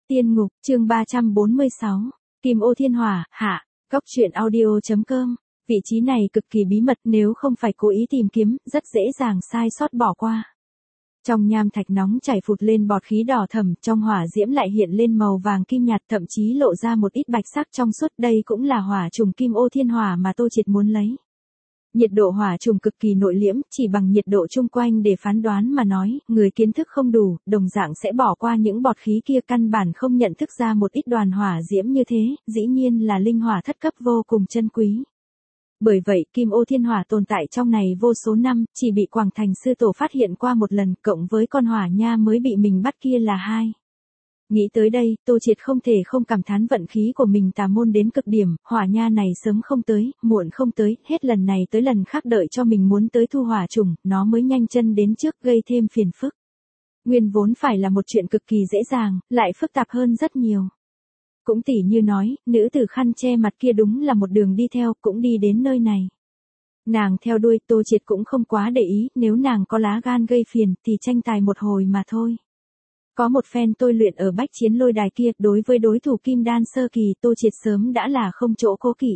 Tiên ngục, chương 346. Kim ô thiên hỏa, hạ. Góc truyện audio.com. Vị trí này cực kỳ bí mật, nếu không phải cố ý tìm kiếm, rất dễ dàng sai sót bỏ qua. Trong nham thạch nóng chảy phụt lên bọt khí đỏ thẫm, trong hỏa diễm lại hiện lên màu vàng kim nhạt, thậm chí lộ ra một ít bạch sắc trong suốt, đây cũng là hỏa trùng kim ô thiên hỏa mà Tô Triệt muốn lấy. Nhiệt độ hỏa trùng cực kỳ nội liễm, chỉ bằng nhiệt độ chung quanh để phán đoán mà nói, người kiến thức không đủ, đồng dạng sẽ bỏ qua những bọt khí kia, căn bản không nhận thức ra một ít đoàn hỏa diễm như thế, dĩ nhiên là linh hỏa thất cấp vô cùng chân quý. Bởi vậy, kim ô thiên hỏa tồn tại trong này vô số năm, chỉ bị Quảng Thành sư tổ phát hiện qua một lần, cộng với con hỏa nha mới bị mình bắt kia là hai. Nghĩ tới đây, Tô Triệt không thể không cảm thán vận khí của mình tà môn đến cực điểm, hỏa nha này sớm không tới, muộn không tới, hết lần này tới lần khác đợi cho mình muốn tới thu hỏa trùng, nó mới nhanh chân đến trước, gây thêm phiền phức. Nguyên vốn phải là một chuyện cực kỳ dễ dàng, lại phức tạp hơn rất nhiều. Cũng tỉ như nói, nữ tử khăn che mặt kia đúng là một đường đi theo, cũng đi đến nơi này. Nàng theo đuôi, Tô Triệt cũng không quá để ý, nếu nàng có lá gan gây phiền, thì tranh tài một hồi mà thôi. Có một phen tôi luyện ở bách chiến lôi đài kia, đối với đối thủ kim đan sơ kỳ, Tô Triệt sớm đã là không chỗ cố kỵ.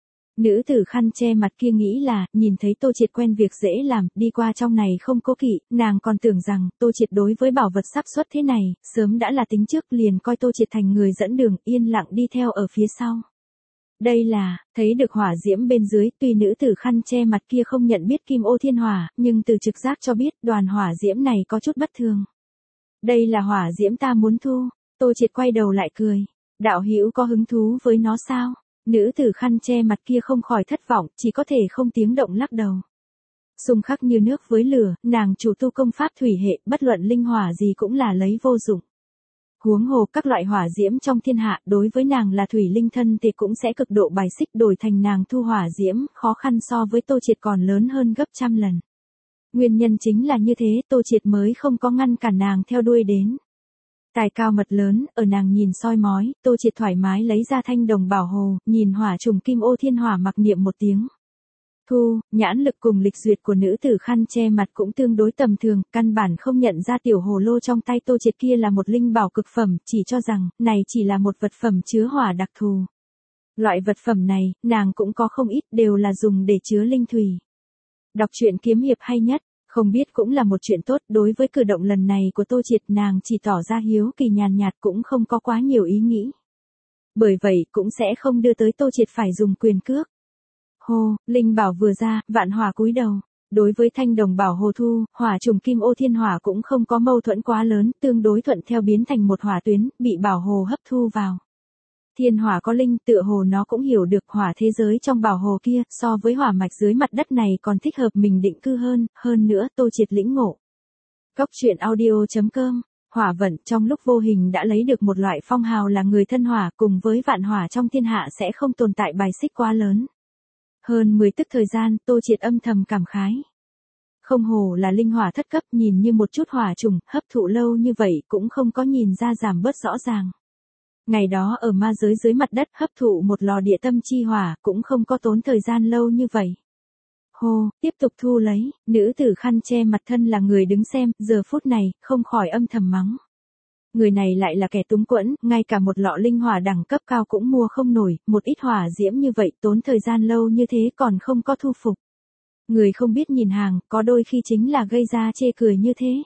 Nữ tử khăn che mặt kia nghĩ là, nhìn thấy Tô Triệt quen việc dễ làm, đi qua trong này không cố kỵ, nàng còn tưởng rằng, Tô Triệt đối với bảo vật sắp xuất thế này, sớm đã là tính trước, liền coi Tô Triệt thành người dẫn đường, yên lặng đi theo ở phía sau. Đây là, thấy được hỏa diễm bên dưới, tuy nữ tử khăn che mặt kia không nhận biết kim ô thiên hỏa, nhưng từ trực giác cho biết, đoàn hỏa diễm này có chút bất thường. Đây là hỏa diễm ta muốn thu. Tô Triệt quay đầu lại cười. Đạo hữu có hứng thú với nó sao? Nữ tử khăn che mặt kia không khỏi thất vọng, chỉ có thể không tiếng động lắc đầu. Xung khắc như nước với lửa, nàng chủ tu công pháp thủy hệ, bất luận linh hỏa gì cũng là lấy vô dụng. Huống hồ các loại hỏa diễm trong thiên hạ, đối với nàng là thủy linh thân thì cũng sẽ cực độ bài xích, đổi thành nàng thu hỏa diễm, khó khăn so với Tô Triệt còn lớn hơn gấp trăm lần. Nguyên nhân chính là như thế, Tô Triệt mới không có ngăn cản nàng theo đuôi đến. Tài cao mật lớn, ở nàng nhìn soi mói, Tô Triệt thoải mái lấy ra thanh đồng bảo hồ, nhìn hỏa trùng kim ô thiên hỏa mặc niệm một tiếng. Thu, nhãn lực cùng lịch duyệt của nữ tử khăn che mặt cũng tương đối tầm thường, căn bản không nhận ra tiểu hồ lô trong tay Tô Triệt kia là một linh bảo cực phẩm, chỉ cho rằng, này chỉ là một vật phẩm chứa hỏa đặc thù. Loại vật phẩm này, nàng cũng có không ít, đều là dùng để chứa linh thủy. Đọc truyện kiếm hiệp hay nhất, không biết cũng là một chuyện tốt, đối với cử động lần này của Tô Triệt nàng chỉ tỏ ra hiếu kỳ nhàn nhạt, cũng không có quá nhiều ý nghĩ. Bởi vậy cũng sẽ không đưa tới Tô Triệt phải dùng quyền cước. Hô, linh bảo vừa ra, vạn hỏa cúi đầu. Đối với thanh đồng bảo hồ thu, hỏa trùng kim ô thiên hỏa cũng không có mâu thuẫn quá lớn, tương đối thuận theo biến thành một hỏa tuyến, bị bảo hồ hấp thu vào. Thiên hỏa có linh, tựa hồ nó cũng hiểu được hỏa thế giới trong bảo hồ kia, so với hỏa mạch dưới mặt đất này còn thích hợp mình định cư hơn nữa Tô Triệt lĩnh ngộ. Góc truyện audio.com. Hỏa vận trong lúc vô hình đã lấy được một loại phong hào là người thân hỏa, cùng với vạn hỏa trong thiên hạ sẽ không tồn tại bài xích quá lớn. Hơn 10 tức thời gian, Tô Triệt âm thầm cảm khái. Không hồ là linh hỏa thất cấp, nhìn như một chút hỏa trùng, hấp thụ lâu như vậy cũng không có nhìn ra giảm bớt rõ ràng. Ngày đó ở ma giới dưới mặt đất hấp thụ một lò địa tâm chi hỏa, cũng không có tốn thời gian lâu như vậy. Hô, tiếp tục thu lấy, nữ tử khăn che mặt thân là người đứng xem, giờ phút này, không khỏi âm thầm mắng. Người này lại là kẻ túng quẫn, ngay cả một lọ linh hỏa đẳng cấp cao cũng mua không nổi, một ít hỏa diễm như vậy tốn thời gian lâu như thế còn không có thu phục. Người không biết nhìn hàng, có đôi khi chính là gây ra chê cười như thế.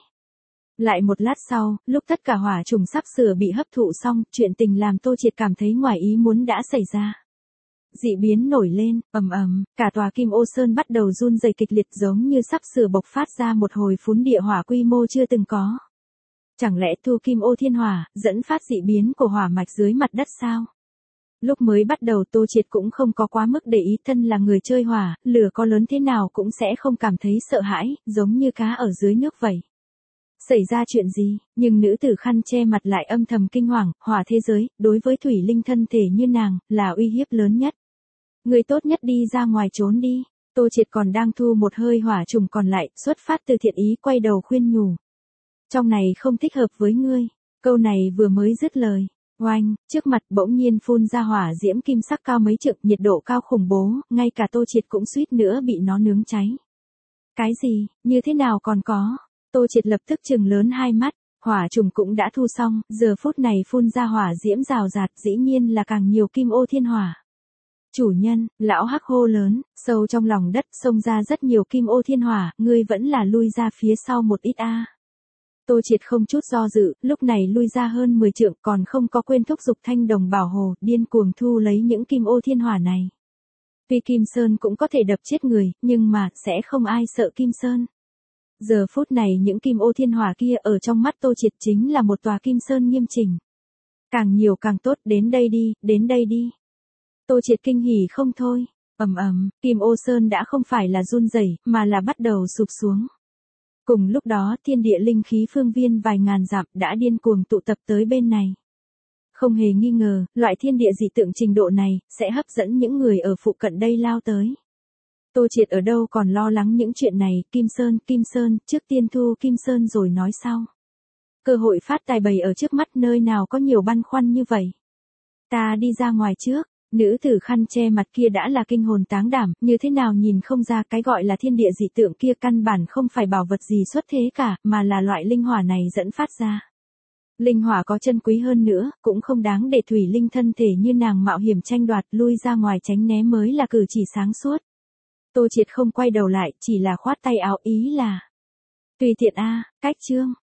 Lại một lát sau, lúc tất cả hỏa trùng sắp sửa bị hấp thụ xong, chuyện tình làm Tô Triệt cảm thấy ngoài ý muốn đã xảy ra. Dị biến nổi lên, ầm ầm, cả tòa Kim Ô Sơn bắt đầu run rẩy kịch liệt giống như sắp sửa bộc phát ra một hồi phún địa hỏa quy mô chưa từng có. Chẳng lẽ thu kim ô thiên hỏa, dẫn phát dị biến của hỏa mạch dưới mặt đất sao? Lúc mới bắt đầu Tô Triệt cũng không có quá mức để ý, thân là người chơi hỏa, lửa có lớn thế nào cũng sẽ không cảm thấy sợ hãi, giống như cá ở dưới nước vậy. Xảy ra chuyện gì, nhưng nữ tử khăn che mặt lại âm thầm kinh hoàng, hỏa thế giới, đối với thủy linh thân thể như nàng, là uy hiếp lớn nhất. Người tốt nhất đi ra ngoài trốn đi. Tô Triệt còn đang thu một hơi hỏa trùng còn lại, xuất phát từ thiện ý quay đầu khuyên nhủ. Trong này không thích hợp với ngươi. Câu này vừa mới dứt lời. Oanh, trước mặt bỗng nhiên phun ra hỏa diễm kim sắc cao mấy trượng, nhiệt độ cao khủng bố, ngay cả Tô Triệt cũng suýt nữa bị nó nướng cháy. Cái gì, như thế nào còn có? Tô Triệt lập tức trừng lớn hai mắt. Hỏa trùng cũng đã thu xong, giờ phút này phun ra hỏa diễm rào rạt, dĩ nhiên là càng nhiều kim ô thiên hỏa. Chủ nhân, lão hắc hô lớn, sâu trong lòng đất xông ra rất nhiều kim ô thiên hỏa, ngươi vẫn là lui ra phía sau một ít a. Tô Triệt không chút do dự, lúc này lui ra hơn 10 trượng, còn không có quên thúc giục thanh đồng bảo hồ, điên cuồng thu lấy những kim ô thiên hỏa này. Tuy Kim Sơn cũng có thể đập chết người, nhưng mà, sẽ không ai sợ Kim Sơn. Giờ phút này những kim ô thiên hỏa kia ở trong mắt Tô Triệt chính là một tòa Kim Sơn nghiêm chỉnh. Càng nhiều càng tốt, đến đây đi, đến đây đi. Tô Triệt kinh hỉ không thôi, ầm ầm, Kim Ô Sơn đã không phải là run rẩy, mà là bắt đầu sụp xuống. Cùng lúc đó, thiên địa linh khí phương viên vài ngàn dặm đã điên cuồng tụ tập tới bên này. Không hề nghi ngờ, loại thiên địa dị tượng trình độ này sẽ hấp dẫn những người ở phụ cận đây lao tới. Tô Triệt ở đâu còn lo lắng những chuyện này, Kim Sơn, trước tiên thu Kim Sơn rồi nói sau. Cơ hội phát tài bày ở trước mắt, nơi nào có nhiều băn khoăn như vậy. Ta đi ra ngoài trước. Nữ tử khăn che mặt kia đã là kinh hồn táng đảm, như thế nào nhìn không ra cái gọi là thiên địa dị tượng kia căn bản không phải bảo vật gì xuất thế cả, mà là loại linh hỏa này dẫn phát ra. Linh hỏa có chân quý hơn nữa, cũng không đáng để thủy linh thân thể như nàng mạo hiểm tranh đoạt, lui ra ngoài tránh né mới là cử chỉ sáng suốt. Tô Triệt không quay đầu lại, chỉ là khoát tay áo ý là. Tùy tiện a, cách chương.